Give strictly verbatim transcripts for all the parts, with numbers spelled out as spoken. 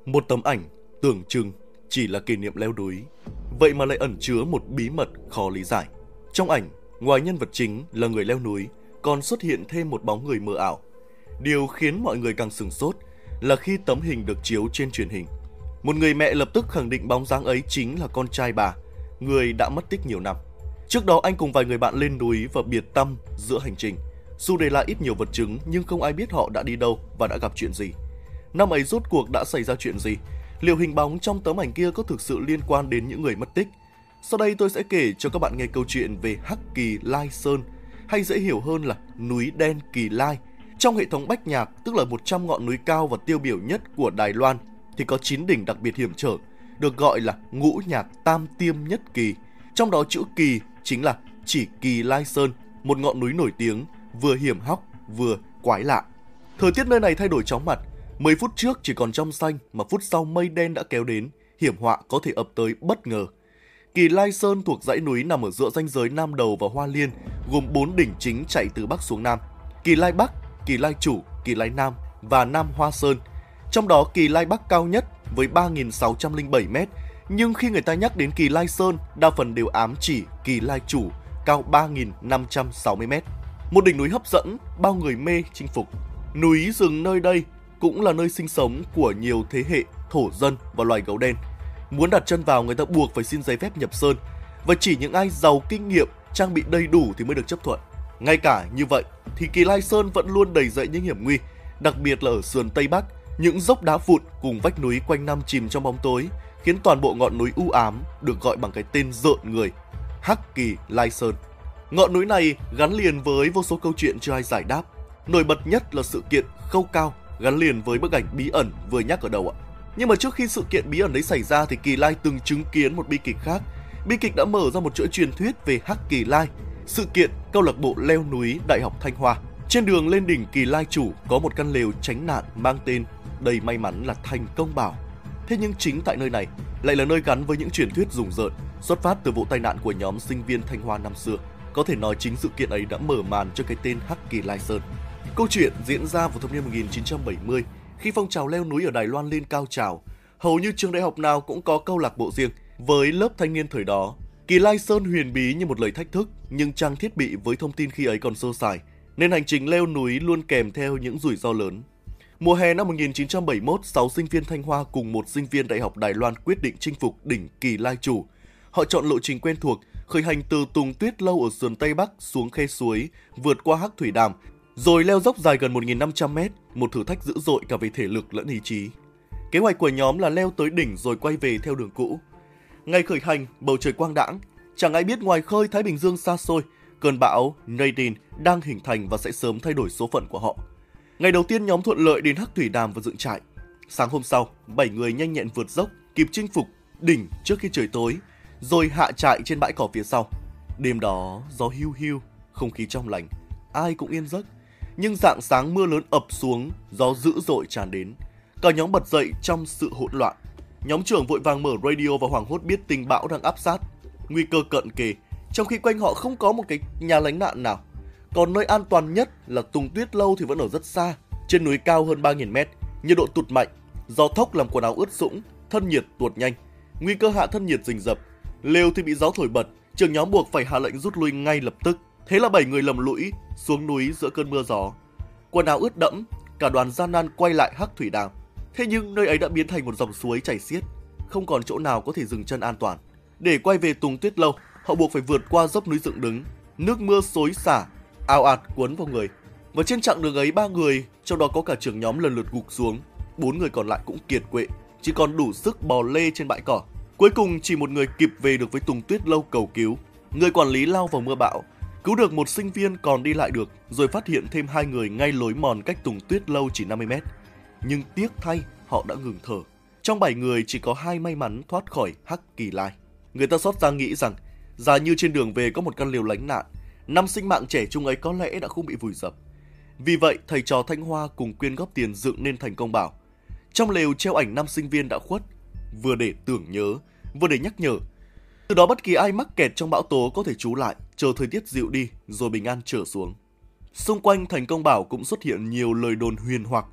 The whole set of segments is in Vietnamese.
Một tấm ảnh tưởng chừng chỉ là kỷ niệm leo núi, vậy mà lại ẩn chứa một bí mật khó lý giải. Trong ảnh, ngoài nhân vật chính là người leo núi, còn xuất hiện thêm một bóng người mờ ảo. Điều khiến mọi người càng sửng sốt là khi tấm hình được chiếu trên truyền hình, một người mẹ lập tức khẳng định bóng dáng ấy chính là con trai bà, người đã mất tích nhiều năm. Trước đó anh cùng vài người bạn lên núi và biệt tâm giữa hành trình. Dù để lại ít nhiều vật chứng nhưng không ai biết họ đã đi đâu và đã gặp chuyện gì. Năm ấy rốt cuộc đã xảy ra chuyện gì? Liệu hình bóng trong tấm ảnh kia có thực sự liên quan đến những người mất tích? Sau đây tôi sẽ kể cho các bạn nghe câu chuyện về Hắc Kỳ Lai Sơn, hay dễ hiểu hơn là núi đen Kỳ Lai. Trong hệ thống bách nhạc, tức là một trăm ngọn núi cao và tiêu biểu nhất của Đài Loan, thì có chín đỉnh đặc biệt hiểm trở, được gọi là ngũ nhạc tam tiêm nhất kỳ. Trong đó chữ Kỳ chính là chỉ Kỳ Lai Sơn, một ngọn núi nổi tiếng, vừa hiểm hóc, vừa quái lạ. Thời tiết nơi này thay đổi chóng mặt, mười phút trước chỉ còn trong xanh mà phút sau mây đen đã kéo đến, hiểm họa có thể ập tới bất ngờ. Kỳ Lai Sơn thuộc dãy núi nằm ở giữa ranh giới Nam Đầu và Hoa Liên, gồm bốn đỉnh chính chạy từ Bắc xuống Nam: Kỳ Lai Bắc, Kỳ Lai Chủ, Kỳ Lai Nam và Nam Hoa Sơn. Trong đó Kỳ Lai Bắc cao nhất với ba nghìn sáu trăm lẻ bảy mét, nhưng khi người ta nhắc đến Kỳ Lai Sơn, đa phần đều ám chỉ Kỳ Lai Chủ cao ba nghìn năm trăm sáu mươi mét. Một đỉnh núi hấp dẫn, bao người mê chinh phục. Núi rừng nơi đây cũng là nơi sinh sống của nhiều thế hệ thổ dân và loài gấu đen. Muốn đặt chân vào, người ta buộc phải xin giấy phép nhập sơn, và chỉ những ai giàu kinh nghiệm, trang bị đầy đủ thì mới được chấp thuận. Ngay cả như vậy thì Kỳ Lai Sơn vẫn luôn đầy dẫy những hiểm nguy, đặc biệt là ở sườn Tây Bắc, những dốc đá vụn cùng vách núi quanh năm chìm trong bóng tối, khiến toàn bộ ngọn núi u ám được gọi bằng cái tên rợn người: Hắc Kỳ Lai Sơn. Ngọn núi này gắn liền với vô số câu chuyện chưa ai giải đáp. Nổi bật nhất là sự kiện Khâu Cao gắn liền với bức ảnh bí ẩn vừa nhắc ở đầu ạ. Nhưng mà trước khi sự kiện bí ẩn ấy xảy ra thì Kỳ Lai từng chứng kiến một bi kịch khác. Bi kịch đã mở ra một chuỗi truyền thuyết về Hắc Kỳ Lai, sự kiện câu lạc bộ leo núi Đại học Thanh Hoa. Trên đường lên đỉnh Kỳ Lai Chủ có một căn lều tránh nạn mang tên đầy may mắn là Thành Công Bảo. Thế nhưng chính tại nơi này lại là nơi gắn với những truyền thuyết rùng rợn xuất phát từ vụ tai nạn của nhóm sinh viên Thanh Hoa năm xưa. Có thể nói chính sự kiện ấy đã mở màn cho cái tên Hắc Kỳ Lai Sơn. Câu chuyện diễn ra vào thập niên một nghìn chín trăm bảy mươi, khi phong trào leo núi ở Đài Loan lên cao trào. Hầu như trường đại học nào cũng có câu lạc bộ riêng. Với lớp thanh niên thời đó, Kỳ Lai Sơn huyền bí như một lời thách thức, nhưng trang thiết bị với thông tin khi ấy còn sơ sài, nên hành trình leo núi luôn kèm theo những rủi ro lớn. Mùa hè năm một nghìn chín trăm bảy mươi mốt, sáu sinh viên Thanh Hoa cùng một sinh viên Đại học Đài Loan quyết định chinh phục đỉnh Kỳ Lai Chủ. Họ chọn lộ trình quen thuộc, khởi hành từ Tùng Tuyết Lâu ở sườn Tây Bắc xuống khe suối, vượt qua Hắc Thủy Đàm, rồi leo dốc dài gần một nghìn năm trăm mét, một thử thách dữ dội cả về thể lực lẫn ý chí. Kế hoạch của nhóm là leo tới đỉnh rồi quay về theo đường cũ. Ngày khởi hành, bầu trời quang đãng, chẳng ai biết ngoài khơi Thái Bình Dương xa xôi, cơn bão Nadine đang hình thành và sẽ sớm thay đổi số phận của họ. Ngày đầu tiên nhóm thuận lợi đến Hắc Thủy Đàm và dựng trại. Sáng hôm sau, bảy người nhanh nhẹn vượt dốc, kịp chinh phục đỉnh trước khi trời tối, rồi hạ trại trên bãi cỏ phía sau. Đêm đó, gió hiu hiu, không khí trong lành, ai cũng yên giấc. Nhưng rạng sáng mưa lớn ập xuống, gió dữ dội tràn đến. Cả nhóm bật dậy trong sự hỗn loạn. Nhóm trưởng vội vàng mở radio và hoảng hốt biết tình bão đang áp sát, nguy cơ cận kề, trong khi quanh họ không có một cái nhà lánh nạn nào. Còn nơi an toàn nhất là Tùng Tuyết Lâu thì vẫn ở rất xa, trên núi cao hơn ba nghìn mét, nhiệt độ tụt mạnh, gió thốc làm quần áo ướt sũng, thân nhiệt tuột nhanh, nguy cơ hạ thân nhiệt rình rập. Lều thì bị gió thổi bật, trưởng nhóm buộc phải hạ lệnh rút lui ngay lập tức. Thế là bảy người lầm lũi xuống núi giữa cơn mưa gió, quần áo ướt đẫm, cả đoàn gian nan quay lại Hắc Thủy Đàm. Thế nhưng nơi ấy đã biến thành một dòng suối chảy xiết, không còn chỗ nào có thể dừng chân an toàn. Để quay về Tùng Tuyết Lâu, họ buộc phải vượt qua dốc núi dựng đứng, nước mưa xối xả, ào ạt cuốn vào người. Và trên chặng đường ấy, ba người, trong đó có cả trưởng nhóm, lần lượt gục xuống. Bốn người còn lại cũng kiệt quệ, chỉ còn đủ sức bò lê trên bãi cỏ. Cuối cùng chỉ một người kịp về được với Tùng Tuyết Lâu cầu cứu. Người quản lý lao vào mưa bão, cứu được một sinh viên còn đi lại được, rồi phát hiện thêm hai người ngay lối mòn cách Tùng Tuyết Lâu chỉ năm mươi mét. Nhưng tiếc thay, họ đã ngừng thở. Trong bảy người chỉ có hai may mắn thoát khỏi Hắc Kỳ Lai. Người ta xót xa nghĩ rằng, giả như trên đường về có một căn lều lánh nạn, năm sinh mạng trẻ trung ấy có lẽ đã không bị vùi dập. Vì vậy, thầy trò Thanh Hoa cùng quyên góp tiền dựng nên Thành Công Bảo. Trong lều treo ảnh năm sinh viên đã khuất, vừa để tưởng nhớ, vừa để nhắc nhở. Từ đó bất kỳ ai mắc kẹt trong bão tố có thể trú lại, chờ thời tiết dịu đi rồi bình an trở xuống. Xung quanh Thành Công Bảo cũng xuất hiện nhiều lời đồn huyền hoặc.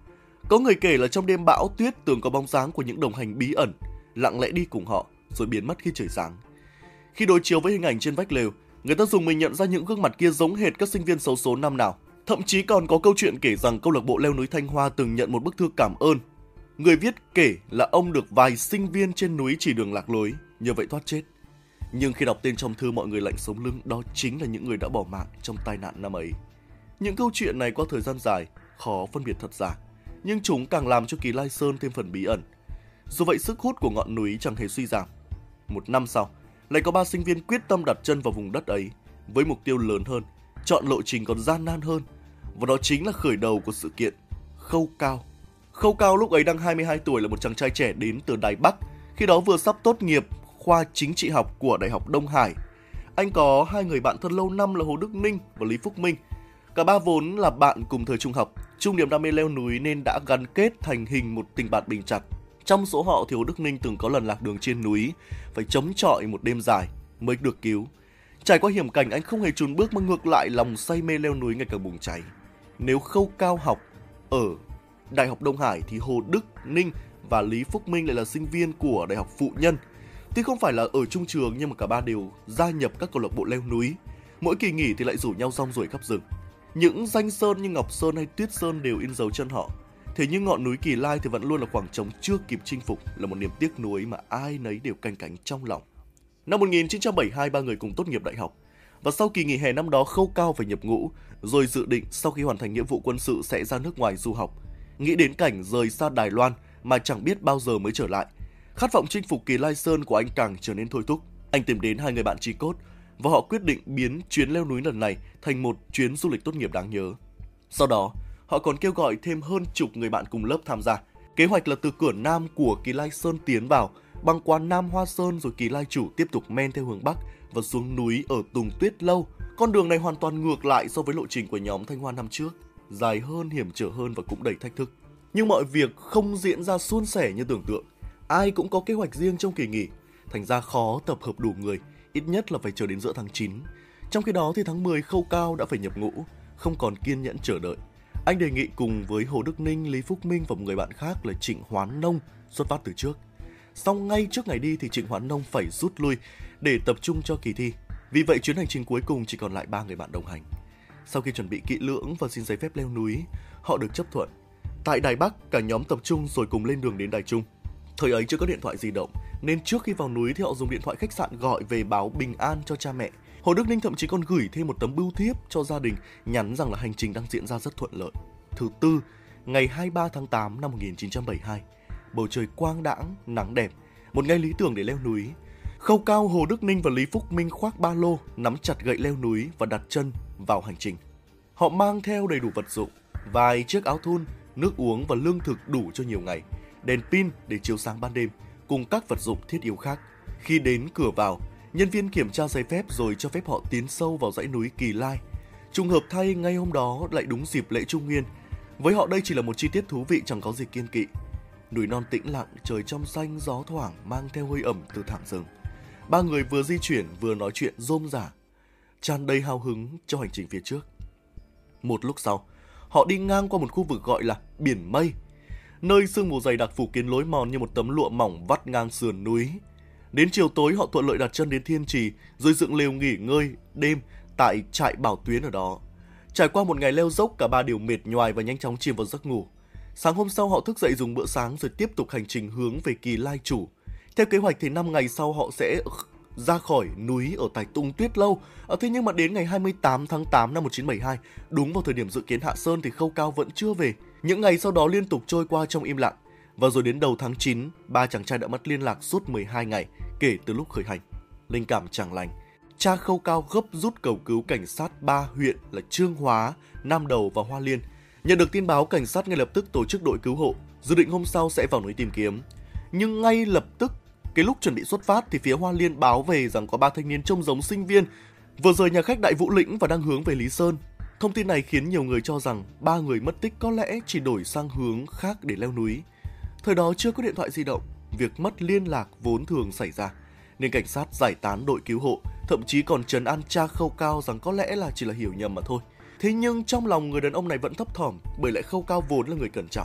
Có người kể là trong đêm bão tuyết tưởng có bóng dáng của những đồng hành bí ẩn lặng lẽ đi cùng họ rồi biến mất khi trời sáng. Khi đối chiếu với hình ảnh trên vách lều, người ta dùng mình nhận ra những gương mặt kia giống hệt các sinh viên xấu số năm nào. Thậm chí còn có câu chuyện kể rằng câu lạc bộ leo núi Thanh Hoa từng nhận một bức thư cảm ơn. Người viết kể là ông được vài sinh viên trên núi chỉ đường lạc lối, nhờ vậy thoát chết. Nhưng khi đọc tên trong thư, mọi người lạnh sống lưng, đó chính là những người đã bỏ mạng trong tai nạn năm ấy. Những câu chuyện này qua thời gian dài, khó phân biệt thật giả, nhưng chúng càng làm cho Kỳ Lai Sơn thêm phần bí ẩn. Dù vậy, sức hút của ngọn núi chẳng hề suy giảm. Một năm sau, lại có ba sinh viên quyết tâm đặt chân vào vùng đất ấy, với mục tiêu lớn hơn, chọn lộ trình còn gian nan hơn, và đó chính là khởi đầu của sự kiện Khâu Cao. Khâu Cao lúc ấy đang hai mươi hai tuổi, là một chàng trai trẻ đến từ Đài Bắc, khi đó vừa sắp tốt nghiệp khoa chính trị học của Đại học Đông Hải. Anh có hai người bạn thân lâu năm là Hồ Đức Ninh và Lý Phúc Minh. Cả ba vốn là bạn cùng thời trung học, chung niềm đam mê leo núi nên đã gắn kết thành hình một tình bạn bền chặt. Trong số họ thì Hồ Đức Ninh từng có lần lạc đường trên núi, phải chống chọi một đêm dài mới được cứu. Trải qua hiểm cảnh, anh không hề chùn bước mà ngược lại lòng say mê leo núi ngày càng bùng cháy. Nếu Khâu Cao học ở Đại học Đông Hải thì Hồ Đức Ninh và Lý Phúc Minh lại là sinh viên của Đại học Phụ Nhân. Tuy không phải là ở chung trường nhưng mà cả ba đều gia nhập các câu lạc bộ leo núi. Mỗi kỳ nghỉ thì lại rủ nhau rong ruổi khắp rừng. Những danh sơn như Ngọc Sơn hay Tuyết Sơn đều in dấu chân họ. Thế nhưng ngọn núi Kỳ Lai thì vẫn luôn là khoảng trống chưa kịp chinh phục, là một niềm tiếc nuối mà ai nấy đều canh cánh trong lòng. Năm một nghìn chín trăm bảy mươi hai, ba người cùng tốt nghiệp đại học. Và sau kỳ nghỉ hè năm đó, Khâu Cao phải nhập ngũ, rồi dự định sau khi hoàn thành nghĩa vụ quân sự sẽ ra nước ngoài du học. Nghĩ đến cảnh rời xa Đài Loan mà chẳng biết bao giờ mới trở lại, khát vọng chinh phục Kỳ Lai Sơn của anh càng trở nên thôi thúc. Anh tìm đến hai người bạn chí cốt và họ quyết định biến chuyến leo núi lần này thành một chuyến du lịch tốt nghiệp đáng nhớ. Sau đó, họ còn kêu gọi thêm hơn chục người bạn cùng lớp tham gia. Kế hoạch là từ cửa Nam của Kỳ Lai Sơn tiến vào, băng qua Nam Hoa Sơn, rồi Kỳ Lai Chủ tiếp tục men theo hướng Bắc và xuống núi ở Tùng Tuyết Lâu. Con đường này hoàn toàn ngược lại so với lộ trình của nhóm Thanh Hoa năm trước, dài hơn, hiểm trở hơn và cũng đầy thách thức. Nhưng mọi việc không diễn ra suôn sẻ như tưởng tượng. Ai cũng có kế hoạch riêng trong kỳ nghỉ, thành ra khó tập hợp đủ người, ít nhất là phải chờ đến giữa tháng chín. Trong khi đó thì tháng mười, Khâu Cao đã phải nhập ngũ, không còn kiên nhẫn chờ đợi. Anh đề nghị cùng với Hồ Đức Ninh, Lý Phúc Minh và một người bạn khác là Trịnh Hoán Nông xuất phát từ trước. Song ngay trước ngày đi thì Trịnh Hoán Nông phải rút lui để tập trung cho kỳ thi. Vì vậy chuyến hành trình cuối cùng chỉ còn lại ba người bạn đồng hành. Sau khi chuẩn bị kỹ lưỡng và xin giấy phép leo núi, họ được chấp thuận. Tại Đài Bắc, cả nhóm tập trung rồi cùng lên đường đến Đài Trung. Thời ấy chưa có điện thoại di động, nên trước khi vào núi thì họ dùng điện thoại khách sạn gọi về báo bình an cho cha mẹ. Hồ Đức Ninh thậm chí còn gửi thêm một tấm bưu thiếp cho gia đình, nhắn rằng là hành trình đang diễn ra rất thuận lợi. Thứ tư, ngày hai mươi ba tháng tám năm một nghìn chín trăm bảy mươi hai, bầu trời quang đãng, nắng đẹp, một ngày lý tưởng để leo núi. Khâu Cao, Hồ Đức Ninh và Lý Phúc Minh khoác ba lô, nắm chặt gậy leo núi và đặt chân vào hành trình. Họ mang theo đầy đủ vật dụng, vài chiếc áo thun, nước uống và lương thực đủ cho nhiều ngày, đèn pin để chiếu sáng ban đêm, cùng các vật dụng thiết yếu khác. Khi đến cửa vào, nhân viên kiểm tra giấy phép rồi cho phép họ tiến sâu vào dãy núi Kỳ Lai. Trùng hợp thay, ngay hôm đó lại đúng dịp lễ Trung Nguyên. Với họ đây chỉ là một chi tiết thú vị chẳng có gì kiêng kỵ. Núi non tĩnh lặng, trời trong xanh, gió thoảng mang theo hơi ẩm từ thảm rừng. Ba người vừa di chuyển vừa nói chuyện rôm rả, tràn đầy hào hứng cho hành trình phía trước. Một lúc sau, họ đi ngang qua một khu vực gọi là Biển Mây, nơi sương mù dày đặc phủ kín lối mòn như một tấm lụa mỏng vắt ngang sườn núi. Đến chiều tối, họ thuận lợi đặt chân đến Thiên Trì, rồi dựng lều nghỉ ngơi đêm tại trại Bảo Tuyến ở đó. Trải qua một ngày leo dốc, cả ba đều mệt nhoài và nhanh chóng chìm vào giấc ngủ. Sáng hôm sau, họ thức dậy dùng bữa sáng rồi tiếp tục hành trình hướng về Kỳ Lai Chủ. Theo kế hoạch thì năm ngày sau họ sẽ ra khỏi núi ở tại Tùng Tuyết Lâu. À, thế nhưng mà đến ngày hai mươi tám tháng tám năm một nghìn chín trăm bảy mươi hai, đúng vào thời điểm dự kiến hạ sơn thì Khâu Cao vẫn chưa về. Những ngày sau đó liên tục trôi qua trong im lặng. Và rồi đến đầu tháng chín, ba chàng trai đã mất liên lạc suốt mười hai ngày kể từ lúc khởi hành. Linh cảm chẳng lành, cha Khâu Cao gấp rút cầu cứu cảnh sát ba huyện là Chương Hóa, Nam Đầu và Hoa Liên. Nhận được tin báo, cảnh sát ngay lập tức tổ chức đội cứu hộ, dự định hôm sau sẽ vào núi tìm kiếm. Nhưng ngay lập tức, cái lúc chuẩn bị xuất phát thì phía Hoa Liên báo về rằng có ba thanh niên trông giống sinh viên vừa rời nhà khách Đại Vũ Lĩnh và đang hướng về Lý Sơn. Thông tin này khiến nhiều người cho rằng ba người mất tích có lẽ chỉ đổi sang hướng khác để leo núi. Thời đó chưa có điện thoại di động, việc mất liên lạc vốn thường xảy ra, nên cảnh sát giải tán đội cứu hộ, thậm chí còn trấn an cha Khâu Cao rằng có lẽ là chỉ là hiểu nhầm mà thôi. Thế nhưng trong lòng người đàn ông này vẫn thấp thỏm, bởi lẽ Khâu Cao vốn là người cẩn trọng,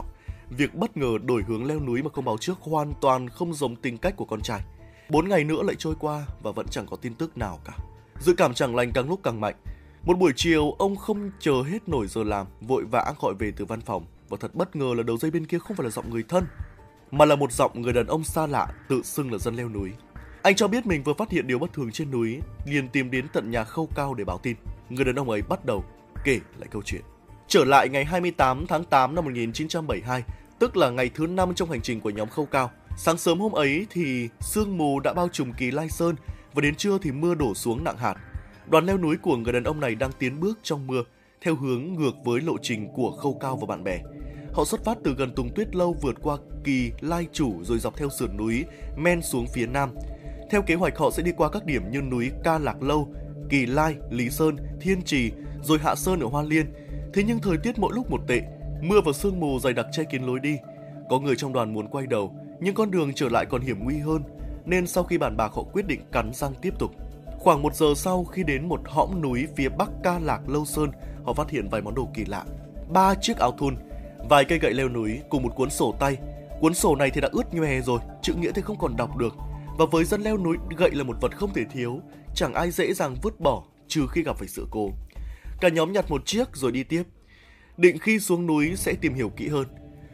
việc bất ngờ đổi hướng leo núi mà không báo trước hoàn toàn không giống tính cách của con trai. Bốn ngày nữa lại trôi qua và vẫn chẳng có tin tức nào cả. Dự cảm chẳng lành càng lúc càng mạnh. Một buổi chiều, ông không chờ hết nổi giờ làm, vội vã gọi về từ văn phòng. Và thật bất ngờ là đầu dây bên kia không phải là giọng người thân, mà là một giọng người đàn ông xa lạ tự xưng là dân leo núi. Anh cho biết mình vừa phát hiện điều bất thường trên núi, liền tìm đến tận nhà Khâu Cao để báo tin. Người đàn ông ấy bắt đầu kể lại câu chuyện. Trở lại ngày hai mươi tám tháng tám năm một nghìn chín trăm bảy mươi hai, tức là ngày thứ năm trong hành trình của nhóm Khâu Cao. Sáng sớm hôm ấy thì sương mù đã bao trùm Kỳ Lai Sơn và đến trưa thì mưa đổ xuống nặng hạt. Đoàn leo núi của người đàn ông này đang tiến bước trong mưa theo hướng ngược với lộ trình của Khâu Cao và bạn bè. Họ xuất phát từ gần Tùng Tuyết Lâu, vượt qua Kỳ Lai Chủ rồi dọc theo sườn núi men xuống phía nam. Theo kế hoạch họ sẽ đi qua các điểm như núi Ca Lạc Lâu, Kỳ Lai, Lý Sơn, Thiên Trì rồi hạ sơn ở Hoa Liên. Thế nhưng thời tiết mỗi lúc một tệ, mưa và sương mù dày đặc che kín lối đi. Có người trong đoàn muốn quay đầu, nhưng con đường trở lại còn hiểm nguy hơn, nên sau khi bàn bạc họ quyết định cắn răng tiếp tục. Khoảng một giờ sau, khi đến một hõm núi phía bắc Ca Lạc Lâu Sơn, họ phát hiện vài món đồ kỳ lạ: ba chiếc áo thun, vài cây gậy leo núi cùng một cuốn sổ tay. Cuốn sổ này thì đã ướt nhòe rồi, chữ nghĩa thì không còn đọc được. Và với dân leo núi, gậy là một vật không thể thiếu, chẳng ai dễ dàng vứt bỏ trừ khi gặp phải sự cố. Cả nhóm nhặt một chiếc rồi đi tiếp, định khi xuống núi sẽ tìm hiểu kỹ hơn.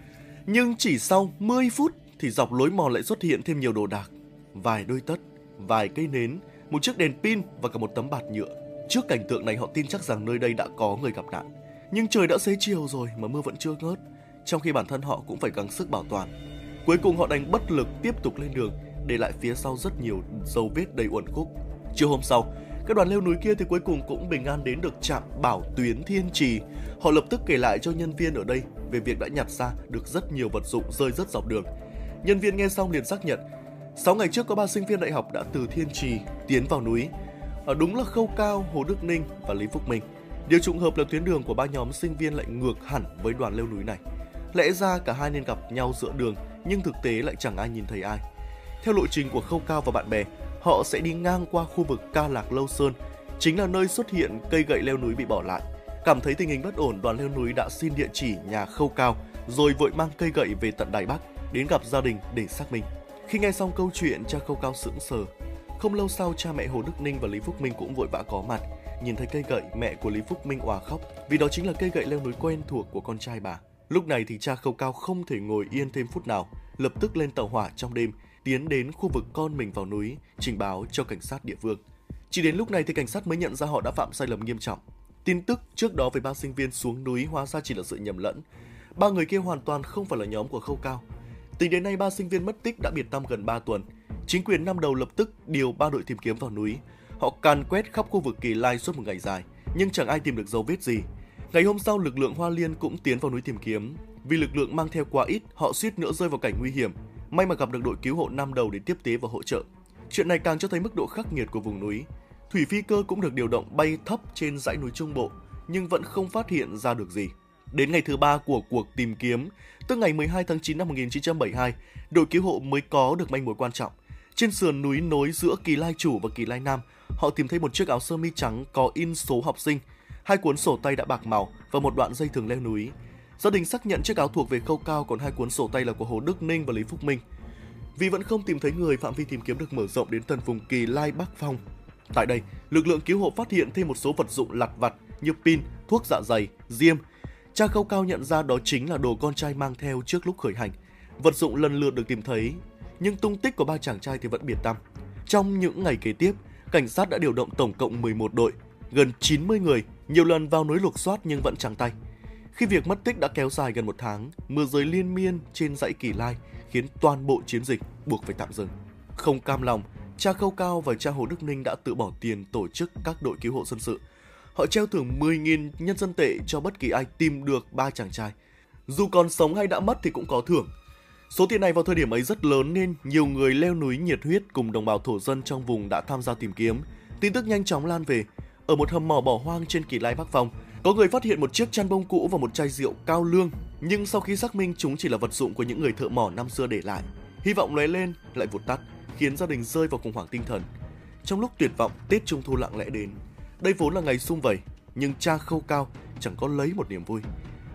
Nhưng chỉ sau mười phút thì dọc lối mòn lại xuất hiện thêm nhiều đồ đạc: vài đôi tất, vài cây nến, một chiếc đèn pin và cả một tấm bạt nhựa. Trước cảnh tượng này họ tin chắc rằng nơi đây đã có người gặp nạn. Nhưng trời đã xế chiều rồi mà mưa vẫn chưa ngớt, trong khi bản thân họ cũng phải gắng sức bảo toàn. Cuối cùng họ đành bất lực tiếp tục lên đường, để lại phía sau rất nhiều dấu vết đầy uẩn khúc. Chiều hôm sau, các đoàn leo núi kia thì cuối cùng cũng bình an đến được trạm Bảo Tuyến Thiên Trì. Họ lập tức kể lại cho nhân viên ở đây về việc đã nhặt ra được rất nhiều vật dụng rơi rớt dọc đường. Nhân viên nghe xong liền xác nhận, sáu ngày trước có ba sinh viên đại học đã từ Thiên Trì tiến vào núi. Ở đúng là Khâu Cao, Hồ Đức Ninh và Lý Phúc Minh. Điều trùng hợp là tuyến đường của ba nhóm sinh viên lại ngược hẳn với đoàn leo núi này. Lẽ ra cả hai nên gặp nhau giữa đường, nhưng thực tế lại chẳng ai nhìn thấy ai. Theo lộ trình của Khâu Cao và bạn bè, họ sẽ đi ngang qua khu vực Ca Lạc Lâu Sơn, chính là nơi xuất hiện cây gậy leo núi bị bỏ lại. Cảm thấy tình hình bất ổn, đoàn leo núi đã xin địa chỉ nhà Khâu Cao, rồi vội mang cây gậy về tận Đài Bắc, đến gặp gia đình để xác minh. Khi nghe xong câu chuyện, cha Khâu Cao sững sờ. Không lâu sau, cha mẹ Hồ Đức Ninh và Lý Phúc Minh cũng vội vã có mặt. Nhìn thấy cây gậy, mẹ của Lý Phúc Minh òa khóc, vì đó chính là cây gậy leo núi quen thuộc của con trai bà. Lúc này thì cha Khâu Cao không thể ngồi yên thêm phút nào, lập tức lên tàu hỏa trong đêm, tiến đến khu vực con mình vào núi, trình báo cho cảnh sát địa phương. Chỉ đến lúc này thì cảnh sát mới nhận ra họ đã phạm sai lầm nghiêm trọng. Tin tức trước đó về ba sinh viên xuống núi hóa ra chỉ là sự nhầm lẫn. Ba người kia hoàn toàn không phải là nhóm của Khâu Cao. Tính đến nay, ba sinh viên mất tích đã biệt tăm gần ba tuần. Chính quyền Nam Đầu lập tức điều ba đội tìm kiếm vào núi. Họ càn quét khắp khu vực Kỳ Lai suốt một ngày dài, nhưng chẳng ai tìm được dấu vết gì. Ngày hôm sau, lực lượng Hoa Liên cũng tiến vào núi tìm kiếm. Vì lực lượng mang theo quá ít, họ suýt nữa rơi vào cảnh nguy hiểm. May mà gặp được đội cứu hộ Nam Đầu để tiếp tế và hỗ trợ. Chuyện này càng cho thấy mức độ khắc nghiệt của vùng núi. Thủy phi cơ cũng được điều động bay thấp trên dãy núi Trung Bộ, nhưng vẫn không phát hiện ra được gì. Đến ngày thứ ba của cuộc tìm kiếm, tức ngày mười hai tháng chín năm một nghìn chín trăm bảy mươi hai, đội cứu hộ mới có được manh mối quan trọng. Trên sườn núi nối giữa Kỳ Lai Chủ và Kỳ Lai Nam, họ tìm thấy một chiếc áo sơ mi trắng có in số học sinh, hai cuốn sổ tay đã bạc màu và một đoạn dây thừng leo núi. Gia đình xác nhận chiếc áo thuộc về Khâu Cao, còn hai cuốn sổ tay là của Hồ Đức Ninh và Lý Phúc Minh. Vì vẫn không tìm thấy người, phạm vi tìm kiếm được mở rộng đến tận vùng Kỳ Lai Bắc Phong. Tại đây, lực lượng cứu hộ phát hiện thêm một số vật dụng lặt vặt như pin, thuốc dạ dày, diêm. Cha Khâu Cao nhận ra đó chính là đồ con trai mang theo trước lúc khởi hành. Vật dụng lần lượt được tìm thấy, nhưng tung tích của ba chàng trai thì vẫn biệt tăm. Trong những ngày kế tiếp, cảnh sát đã điều động tổng cộng mười một đội, gần chín mươi người, nhiều lần vào núi lục soát nhưng vẫn trắng tay. Khi việc mất tích đã kéo dài gần một tháng, mưa rơi liên miên trên dãy Kỳ Lai khiến toàn bộ chiến dịch buộc phải tạm dừng. Không cam lòng, cha Khâu Cao và cha Hồ Đức Ninh đã tự bỏ tiền tổ chức các đội cứu hộ dân sự. Họ treo thưởng mười nghìn nhân dân tệ cho bất kỳ ai tìm được ba chàng trai. Dù còn sống hay đã mất thì cũng có thưởng. Số tiền này vào thời điểm ấy rất lớn nên nhiều người leo núi nhiệt huyết cùng đồng bào thổ dân trong vùng đã tham gia tìm kiếm. Tin tức nhanh chóng lan về. Ở một hầm mỏ bỏ hoang trên Kỳ Lai Bắc Phong, có người phát hiện một chiếc chăn bông cũ và một chai rượu cao lương, nhưng sau khi xác minh chúng chỉ là vật dụng của những người thợ mỏ năm xưa để lại. Hy vọng lóe lên lại vụt tắt, khiến gia đình rơi vào khủng hoảng tinh thần. Trong lúc tuyệt vọng, Tết Trung thu lặng lẽ đến. Đây vốn là ngày sum vầy, nhưng cha Khâu Cao chẳng có lấy một niềm vui.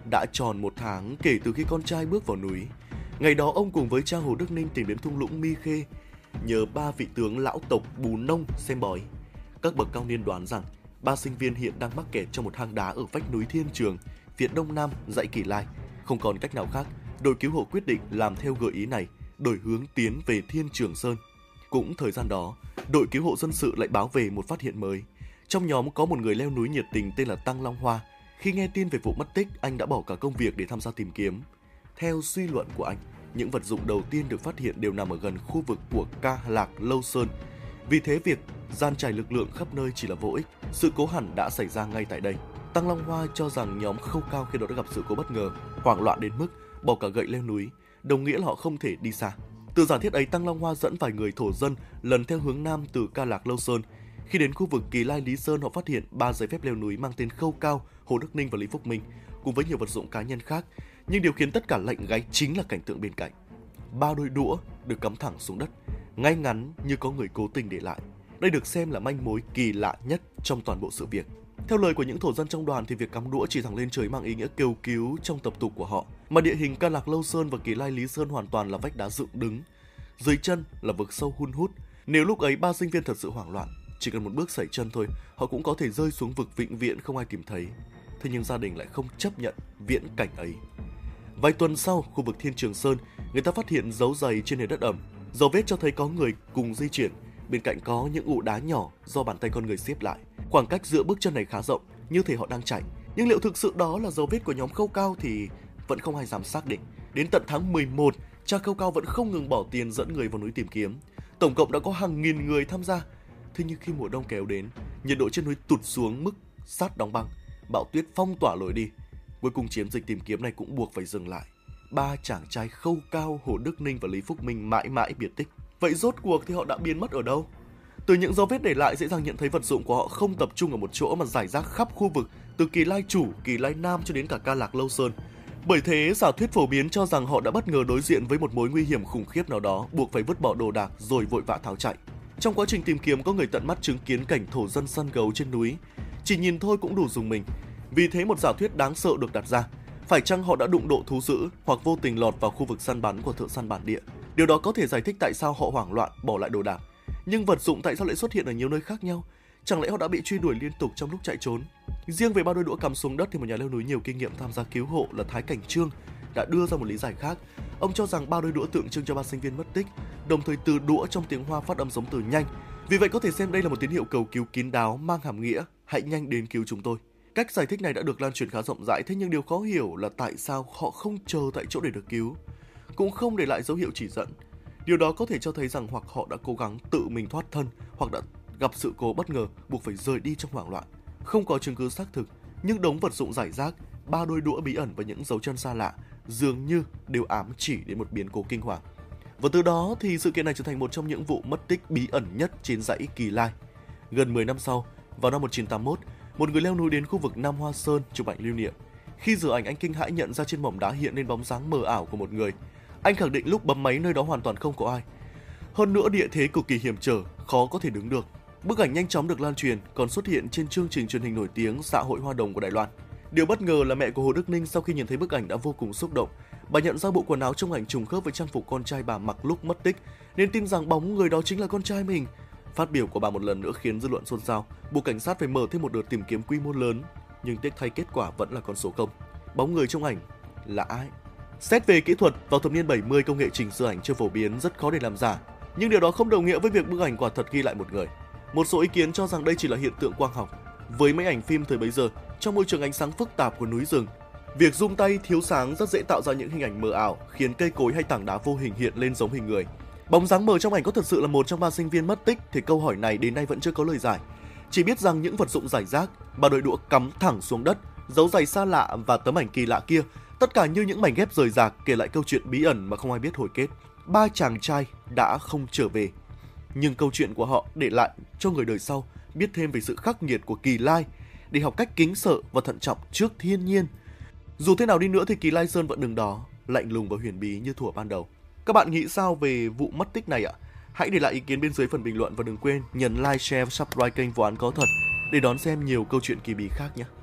đã tròn một tháng kể từ khi con trai bước vào núi. Ngày đó ông cùng với cha Hồ Đức Ninh tìm đến thung lũng Mi Khê, nhờ ba vị tướng lão tộc Bù Nông xem bói. Các bậc cao niên đoán rằng ba sinh viên hiện đang mắc kẹt trong một hang đá ở vách núi Thiên Trường, phía đông nam dãy Kỳ Lai. Không còn cách nào khác, đội cứu hộ quyết định làm theo gợi ý này, đổi hướng tiến về Thiên Trường Sơn. Cũng thời gian đó, đội cứu hộ dân sự lại báo về một phát hiện mới. Trong nhóm có một người leo núi nhiệt tình tên là Tăng Long Hoa. Khi nghe tin về vụ mất tích, anh đã bỏ cả công việc để tham gia tìm kiếm. Theo suy luận của anh, những vật dụng đầu tiên được phát hiện đều nằm ở gần khu vực của Ca Lạc Lâu Sơn. Vì thế việc dàn trải lực lượng khắp nơi chỉ là vô ích. Sự cố hẳn đã xảy ra ngay tại đây. Tăng Long Hoa cho rằng nhóm Khâu Cao khi đó đã gặp sự cố bất ngờ, hoảng loạn đến mức bỏ cả gậy leo núi, đồng nghĩa là họ không thể đi xa. Từ giả thiết ấy, Tăng Long Hoa dẫn vài người thổ dân lần theo hướng nam từ Ca Lạc Lâu Sơn. Khi đến khu vực Kỳ Lai Lý Sơn, họ phát hiện ba giấy phép leo núi mang tên Khâu Cao, Hồ Đức Ninh và Lý Phúc Minh, cùng với nhiều vật dụng cá nhân khác. Nhưng điều khiến tất cả lạnh gáy chính là cảnh tượng bên cạnh. Ba đôi đũa được cắm thẳng xuống đất, ngay ngắn như có người cố tình để lại. Đây được xem là manh mối kỳ lạ nhất trong toàn bộ sự việc. Theo lời của những thổ dân trong đoàn thì việc cắm đũa chỉ thẳng lên trời mang ý nghĩa kêu cứu trong tập tục của họ, mà địa hình Ca Lạc Lâu Sơn và Kỳ Lai Lý Sơn hoàn toàn là vách đá dựng đứng, dưới chân là vực sâu hun hút. Nếu lúc ấy ba sinh viên thật sự hoảng loạn, chỉ cần một bước sẩy chân thôi, họ cũng có thể rơi xuống vực vĩnh viễn không ai tìm thấy. Thế nhưng gia đình lại không chấp nhận viễn cảnh ấy. Vài tuần sau, khu vực Thiên Trường Sơn, người ta phát hiện dấu giày trên nền đất ẩm, dấu vết cho thấy có người cùng di chuyển. Bên cạnh có những ụ đá nhỏ do bàn tay con người xếp lại. Khoảng cách giữa bước chân này khá rộng, như thể họ đang chạy. Nhưng liệu thực sự đó là dấu vết của nhóm Khâu Cao thì vẫn không ai dám xác định. Đến tận tháng mười một, cha Khâu Cao vẫn không ngừng bỏ tiền dẫn người vào núi tìm kiếm. Tổng cộng đã có hàng nghìn người tham gia. Thế nhưng khi mùa đông kéo đến, nhiệt độ trên núi tụt xuống mức sát đóng băng, bão tuyết phong tỏa lối đi. Cuối cùng chiến dịch tìm kiếm này cũng buộc phải dừng lại. Ba chàng trai Khâu Cao, Hồ Đức Ninh và Lý Phúc Minh mãi mãi biệt tích. Vậy rốt cuộc thì họ đã biến mất ở đâu? Từ những dấu vết để lại dễ dàng nhận thấy vật dụng của họ không tập trung ở một chỗ mà rải rác khắp khu vực, từ Kỳ Lai Chủ, Kỳ Lai Nam cho đến cả Ca Lạc Lâu Sơn. Bởi thế, giả thuyết phổ biến cho rằng họ đã bất ngờ đối diện với một mối nguy hiểm khủng khiếp nào đó, buộc phải vứt bỏ đồ đạc rồi vội vã tháo chạy. Trong quá trình tìm kiếm, có người tận mắt chứng kiến cảnh thổ dân săn gấu trên núi. Chỉ nhìn thôi cũng đủ rùng mình. Vì thế một giả thuyết đáng sợ được đặt ra. Phải chăng họ đã đụng độ thú dữ hoặc vô tình lọt vào khu vực săn bắn của thợ săn bản địa? Điều đó có thể giải thích tại sao họ hoảng loạn bỏ lại đồ đạc. Nhưng vật dụng tại sao lại xuất hiện ở nhiều nơi khác nhau? Chẳng lẽ họ đã bị truy đuổi liên tục trong lúc chạy trốn? Riêng về ba đôi đũa cắm xuống đất thì một nhà leo núi nhiều kinh nghiệm tham gia cứu hộ là Thái Cảnh Trương đã đưa ra một lý giải khác. Ông cho rằng ba đôi đũa tượng trưng cho ba sinh viên mất tích, đồng thời từ đũa trong tiếng Hoa phát âm giống từ nhanh. Vì vậy có thể xem đây là một tín hiệu cầu cứu kín đáo mang hàm nghĩa hãy nhanh đến cứu chúng tôi. Cách giải thích này đã được lan truyền khá rộng rãi, thế nhưng điều khó hiểu là tại sao họ không chờ tại chỗ để được cứu, cũng không để lại dấu hiệu chỉ dẫn. Điều đó có thể cho thấy rằng hoặc họ đã cố gắng tự mình thoát thân, hoặc đã gặp sự cố bất ngờ buộc phải rời đi trong hoảng loạn. Không có chứng cứ xác thực, nhưng đống vật dụng rải rác, ba đôi đũa bí ẩn và những dấu chân xa lạ dường như đều ám chỉ đến một biến cố kinh hoàng. Và từ đó thì sự kiện này trở thành một trong những vụ mất tích bí ẩn nhất trên dãy Kỳ Lai. Gần mười năm sau, vào năm một nghìn chín trăm tám mươi mốt, một người leo núi đến khu vực Nam Hoa Sơn chụp ảnh lưu niệm. Khi rửa ảnh, anh kinh hãi nhận ra trên mỏm đá hiện lên bóng dáng mờ ảo của một người. Anh khẳng định lúc bấm máy nơi đó hoàn toàn không có ai. Hơn nữa địa thế cực kỳ hiểm trở, khó có thể đứng được. Bức ảnh nhanh chóng được lan truyền, còn xuất hiện trên chương trình truyền hình nổi tiếng Xã hội Hoa Đồng của Đài Loan. Điều bất ngờ là mẹ của Hồ Đức Ninh sau khi nhìn thấy bức ảnh đã vô cùng xúc động. Bà nhận ra bộ quần áo trong ảnh trùng khớp với trang phục con trai bà mặc lúc mất tích, nên tin rằng bóng người đó chính là con trai mình. Phát biểu của bà một lần nữa khiến dư luận xôn xao, buộc cảnh sát phải mở thêm một đợt tìm kiếm quy mô lớn. Nhưng tiếc thay kết quả vẫn là con số không. Bóng người trong ảnh là ai? Xét về kỹ thuật, vào thập niên bảy mươi công nghệ chỉnh sửa ảnh chưa phổ biến, rất khó để làm giả. Nhưng điều đó không đồng nghĩa với việc bức ảnh quả thật ghi lại một người. Một số ý kiến cho rằng đây chỉ là hiện tượng quang học. Với máy ảnh phim thời bấy giờ, trong môi trường ánh sáng phức tạp của núi rừng, việc zoom tay thiếu sáng rất dễ tạo ra những hình ảnh mờ ảo, khiến cây cối hay tảng đá vô hình hiện lên giống hình người. Bóng dáng mờ trong ảnh có thật sự là một trong ba sinh viên mất tích thì câu hỏi này đến nay vẫn chưa có lời giải. Chỉ biết rằng những vật dụng rải rác, ba đôi đũa cắm thẳng xuống đất, dấu giày xa lạ và tấm ảnh kỳ lạ kia, tất cả như những mảnh ghép rời rạc kể lại câu chuyện bí ẩn mà không ai biết hồi kết. Ba chàng trai đã không trở về, nhưng câu chuyện của họ để lại cho người đời sau biết thêm về sự khắc nghiệt của Kỳ Lai, để học cách kính sợ và thận trọng trước thiên nhiên. Dù thế nào đi nữa thì Kỳ Lai Sơn vẫn đứng đó, lạnh lùng và huyền bí như thuở ban đầu. Các bạn nghĩ sao về vụ mất tích này ạ? Hãy để lại ý kiến bên dưới phần bình luận và đừng quên nhấn like, share và subscribe kênh Vụ Án Có Thật để đón xem nhiều câu chuyện kỳ bí khác nhé.